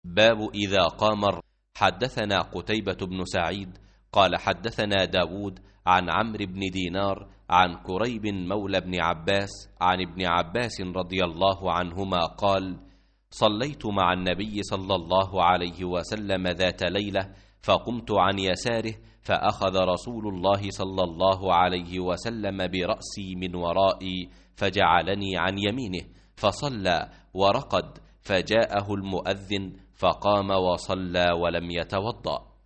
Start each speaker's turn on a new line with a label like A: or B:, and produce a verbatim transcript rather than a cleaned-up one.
A: باب إذا قامر. حدثنا قتيبة بن سعيد قال حدثنا داود عن عمرو بن دينار عن كريب مولى بن عباس عن ابن عباس رضي الله عنهما قال: صليت مع النبي صلى الله عليه وسلم ذات ليلة، فقمت عن يساره، فأخذ رسول الله صلى الله عليه وسلم برأسي من ورائي فجعلني عن يمينه، فصلى ورقد، فجاءه المؤذن فقام وصلى ولم يتوضأ.